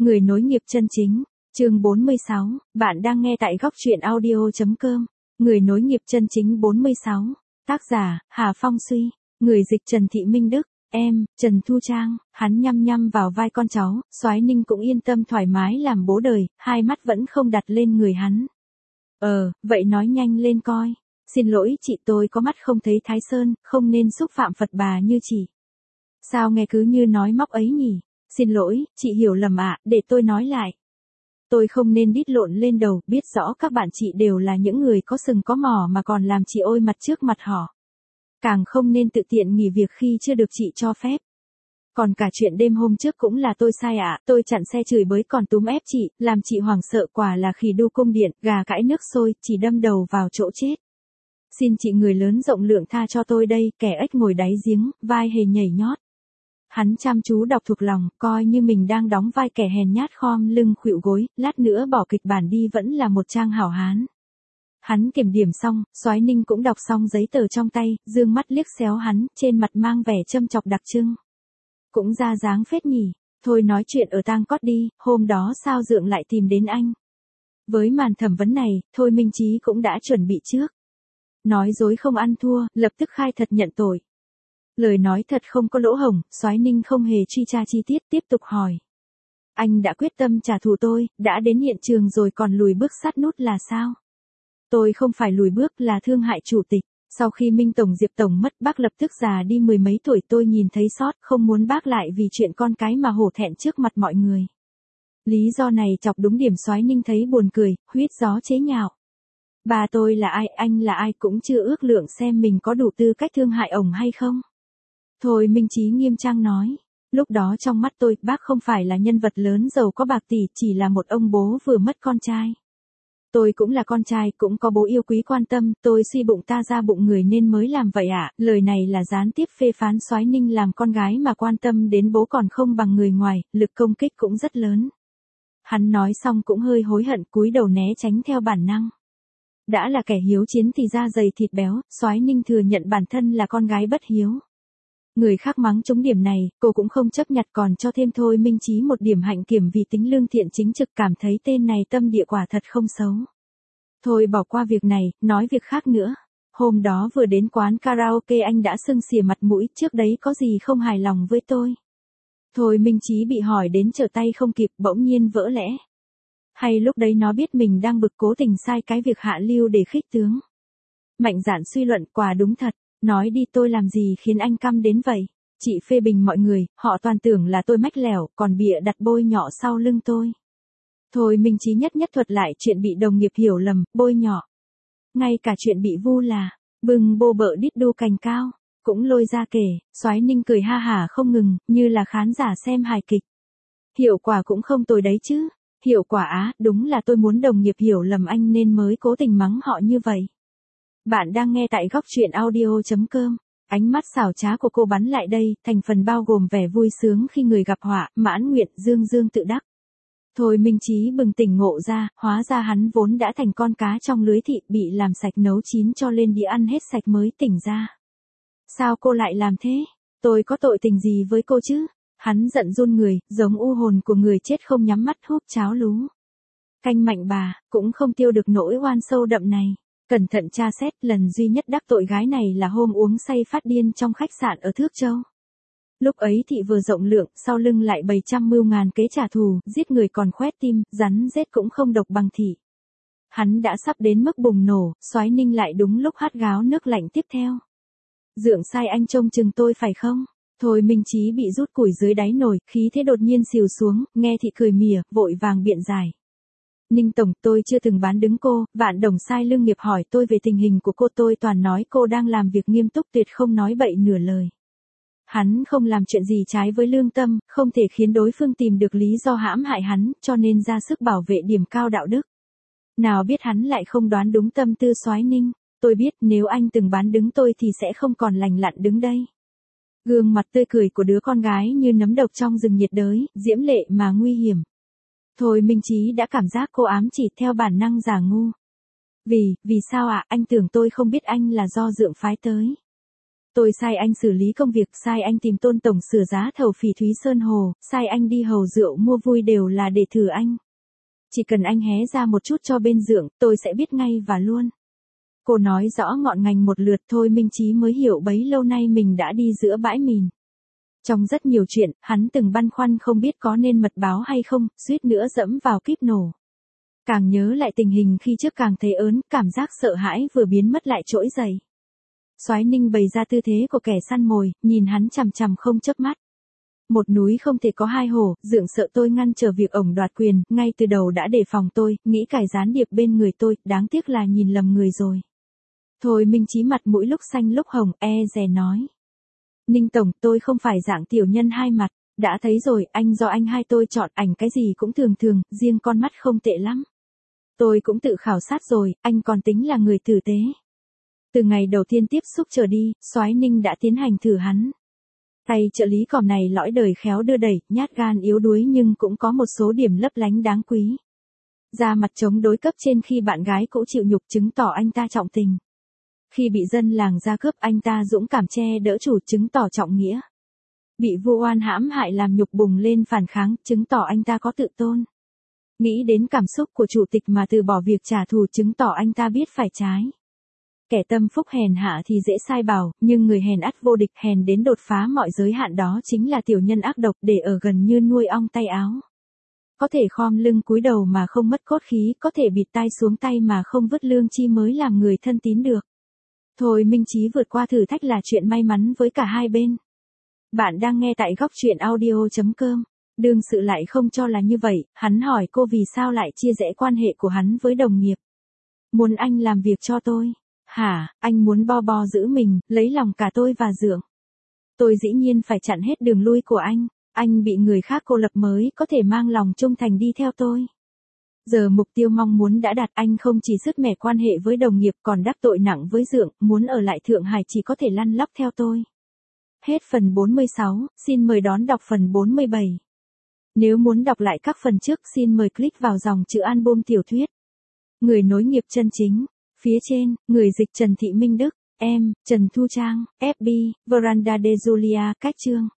Người nối nghiệp chân chính, chương 46, bạn đang nghe tại góc truyện audio.com. Người nối nghiệp chân chính 46, tác giả, Hà Phong Suy, người dịch Trần Thị Minh Đức, em, Trần Thu Trang, hắn nhăm nhăm vào vai con cháu, Soái Ninh cũng yên tâm thoải mái làm bố đời, hai mắt vẫn không đặt lên người hắn. Vậy nói nhanh lên coi. Xin lỗi chị, tôi có mắt không thấy Thái Sơn, không nên xúc phạm Phật bà như chị. Sao nghe cứ như nói móc ấy nhỉ? Xin lỗi, chị hiểu lầm ạ, để tôi nói lại. Tôi không nên đít lộn lên đầu, biết rõ các bạn chị đều là những người có sừng có mỏ mà còn làm chị ôi mặt trước mặt họ. Càng không nên tự tiện nghỉ việc khi chưa được chị cho phép. Còn cả chuyện đêm hôm trước cũng là tôi sai ạ, tôi chặn xe chửi bới còn túm ép chị, làm chị hoảng sợ, quả là khỉ đu cung điện, gà cãi nước sôi, chỉ đâm đầu vào chỗ chết. Xin chị người lớn rộng lượng tha cho tôi đây, kẻ ếch ngồi đáy giếng, vai hề nhảy nhót. Hắn chăm chú đọc thuộc lòng, coi như mình đang đóng vai kẻ hèn nhát khom lưng khuỵu gối, lát nữa bỏ kịch bản đi vẫn là một trang hảo hán. Hắn kiểm điểm xong, Soái Ninh cũng đọc xong giấy tờ trong tay, dương mắt liếc xéo hắn, trên mặt mang vẻ châm chọc đặc trưng. Cũng ra dáng phết nhỉ, thôi nói chuyện ở tang cót đi, hôm đó sao Dượng lại tìm đến anh. Với màn thẩm vấn này, Thôi Minh Chí cũng đã chuẩn bị trước. Nói dối không ăn thua, lập tức khai thật nhận tội. Lời nói thật không có lỗ hổng, Soái Ninh không hề truy tra chi tiết, tiếp tục hỏi. Anh đã quyết tâm trả thù tôi, đã đến hiện trường rồi còn lùi bước sát nút là sao? Tôi không phải lùi bước, là thương hại chủ tịch. Sau khi Minh Tổng Diệp Tổng mất, bác lập tức già đi mười mấy tuổi, tôi nhìn thấy sót, không muốn bác lại vì chuyện con cái mà hổ thẹn trước mặt mọi người. Lý do này chọc đúng điểm, Soái Ninh thấy buồn cười, huýt gió chế nhạo. Bà tôi là ai, anh là ai, cũng chưa ước lượng xem mình có đủ tư cách thương hại ổng hay không. Thôi Minh Chí nghiêm trang nói, lúc đó trong mắt tôi, bác không phải là nhân vật lớn giàu có bạc tỷ, chỉ là một ông bố vừa mất con trai. Tôi cũng là con trai, cũng có bố yêu quý quan tâm, tôi suy bụng ta ra bụng người nên mới làm vậy ạ. Lời này là gián tiếp phê phán Soái Ninh làm con gái mà quan tâm đến bố còn không bằng người ngoài, lực công kích cũng rất lớn. Hắn nói xong cũng hơi hối hận, cúi đầu né tránh theo bản năng. Đã là kẻ hiếu chiến thì da dày thịt béo, Soái Ninh thừa nhận bản thân là con gái bất hiếu. Người khác mắng trúng điểm này, cô cũng không chấp nhặt, còn cho thêm Thôi Minh Chí một điểm hạnh kiểm vì tính lương thiện chính trực, cảm thấy tên này tâm địa quả thật không xấu. Thôi bỏ qua việc này, nói việc khác nữa. Hôm đó vừa đến quán karaoke anh đã sưng xỉa mặt mũi, trước đấy có gì không hài lòng với tôi? Thôi Minh Chí bị hỏi đến trở tay không kịp, bỗng nhiên vỡ lẽ. Hay lúc đấy nó biết mình đang bực, cố tình sai cái việc hạ lưu để khích tướng. Mạnh dạn suy luận, quả đúng thật. Nói đi, tôi làm gì khiến anh căm đến vậy? Chị phê bình mọi người, họ toàn tưởng là tôi mách lẻo, còn bịa đặt bôi nhọ sau lưng tôi. Thôi Minh Chí nhất thuật lại chuyện bị đồng nghiệp hiểu lầm, bôi nhọ. Ngay cả chuyện bị vu là, bừng bô bợ đít đu cành cao, cũng lôi ra kể. Soái Ninh cười ha hả không ngừng, như là khán giả xem hài kịch. Hiệu quả cũng không tồi đấy chứ. Hiệu quả á, đúng là tôi muốn đồng nghiệp hiểu lầm anh nên mới cố tình mắng họ như vậy. Bạn đang nghe tại góc truyện audio.com. Ánh mắt xảo trá của cô bắn lại đây, thành phần bao gồm vẻ vui sướng khi người gặp họa, mãn nguyện, dương tự đắc. Thôi Minh Chí bừng tỉnh ngộ ra, hóa ra hắn vốn đã thành con cá trong lưới thị, bị làm sạch nấu chín cho lên đĩa ăn hết sạch mới tỉnh ra. Sao cô lại làm thế? Tôi có tội tình gì với cô chứ? Hắn giận run người, giống u hồn của người chết không nhắm mắt húp cháo lú. Canh mạnh bà, cũng không tiêu được nỗi oan sâu đậm này. Cẩn thận tra xét, lần duy nhất đắc tội gái này là hôm uống say phát điên trong khách sạn ở Thước Châu. Lúc ấy thị vừa rộng lượng, sau lưng lại bày trăm mưu ngàn kế trả thù, giết người còn khoét tim, rắn rết cũng không độc bằng thị. Hắn đã sắp đến mức bùng nổ, Soái Ninh lại đúng lúc hắt gáo nước lạnh tiếp theo. Dượng sai anh trông chừng tôi phải không? Thôi Minh Chí bị rút củi dưới đáy nồi, khí thế đột nhiên xìu xuống, nghe thị cười mỉa, vội vàng biện giải. Ninh Tổng, tôi chưa từng bán đứng cô, Vạn Đồng sai lương nghiệp hỏi tôi về tình hình của cô, tôi toàn nói cô đang làm việc nghiêm túc, tuyệt không nói bậy nửa lời. Hắn không làm chuyện gì trái với lương tâm, không thể khiến đối phương tìm được lý do hãm hại hắn, cho nên ra sức bảo vệ điểm cao đạo đức. Nào biết hắn lại không đoán đúng tâm tư Soái Ninh, tôi biết nếu anh từng bán đứng tôi thì sẽ không còn lành lặn đứng đây. Gương mặt tươi cười của đứa con gái như nấm độc trong rừng nhiệt đới, diễm lệ mà nguy hiểm. Thôi Minh Chí đã cảm giác cô ám chỉ, theo bản năng giả ngu. Vì sao ạ, anh tưởng tôi không biết anh là do Dượng phái tới. Tôi sai anh xử lý công việc, sai anh tìm Tôn tổng sửa giá thầu Phỉ Thúy Sơn Hồ, sai anh đi hầu rượu mua vui đều là để thử anh. Chỉ cần anh hé ra một chút cho bên Dượng, tôi sẽ biết ngay và luôn. Cô nói rõ ngọn ngành một lượt thôi Minh Chí mới hiểu bấy lâu nay mình đã đi giữa bãi mìn. Trong rất nhiều chuyện, hắn từng băn khoăn không biết có nên mật báo hay không, suýt nữa dẫm vào kíp nổ. Càng nhớ lại tình hình khi trước càng thấy ớn, cảm giác sợ hãi vừa biến mất lại trỗi dậy. Soái Ninh bày ra tư thế của kẻ săn mồi, nhìn hắn chằm chằm không chớp mắt. Một núi không thể có hai hổ, Dượng sợ tôi ngăn trở việc ổng đoạt quyền, ngay từ đầu đã đề phòng tôi, nghĩ cài gián điệp bên người tôi, đáng tiếc là nhìn lầm người rồi. Thôi Minh Chí mặt mũi lúc xanh lúc hồng, dè nói. Ninh tổng, tôi không phải dạng tiểu nhân hai mặt, đã thấy rồi, anh do anh hai tôi chọn, ảnh cái gì cũng thường thường, riêng con mắt không tệ lắm. Tôi cũng tự khảo sát rồi, anh còn tính là người tử tế. Từ ngày đầu tiên tiếp xúc trở đi, Soái Ninh đã tiến hành thử hắn. Tay trợ lý còm này lõi đời khéo đưa đẩy, nhát gan yếu đuối nhưng cũng có một số điểm lấp lánh đáng quý. Ra mặt chống đối cấp trên khi bạn gái cũ chịu nhục chứng tỏ anh ta trọng tình. Khi bị dân làng ra cướp anh ta dũng cảm che đỡ chủ chứng tỏ trọng nghĩa. Bị vu oan hãm hại làm nhục bùng lên phản kháng chứng tỏ anh ta có tự tôn. Nghĩ đến cảm xúc của chủ tịch mà từ bỏ việc trả thù chứng tỏ anh ta biết phải trái. Kẻ tâm phúc hèn hạ thì dễ sai bảo, nhưng người hèn ắt vô địch hèn đến đột phá mọi giới hạn đó chính là tiểu nhân ác độc để ở gần như nuôi ong tay áo. Có thể khom lưng cúi đầu mà không mất cốt khí, có thể bịt tai xuống tay mà không vứt lương chi mới làm người thân tín được. Thôi Minh Chí vượt qua thử thách là chuyện may mắn với cả hai bên. Bạn đang nghe tại góc truyện audio.com. Đương sự lại không cho là như vậy, hắn hỏi cô vì sao lại chia rẽ quan hệ của hắn với đồng nghiệp. Muốn anh làm việc cho tôi. Hả, anh muốn bo giữ mình, lấy lòng cả tôi và Dượng. Tôi dĩ nhiên phải chặn hết đường lui của anh bị người khác cô lập mới có thể mang lòng trung thành đi theo tôi. Giờ mục tiêu mong muốn đã đạt anh không chỉ sứt mẻ quan hệ với đồng nghiệp còn đắc tội nặng với Dượng, muốn ở lại Thượng Hải chỉ có thể lăn lóc theo tôi. Hết phần 46, xin mời đón đọc phần 47. Nếu muốn đọc lại các phần trước xin mời click vào dòng chữ album tiểu thuyết. Người nối nghiệp chân chính. Phía trên, người dịch Trần Thị Minh Đức, em, Trần Thu Trang, FB, Veranda de Julia, cách chương.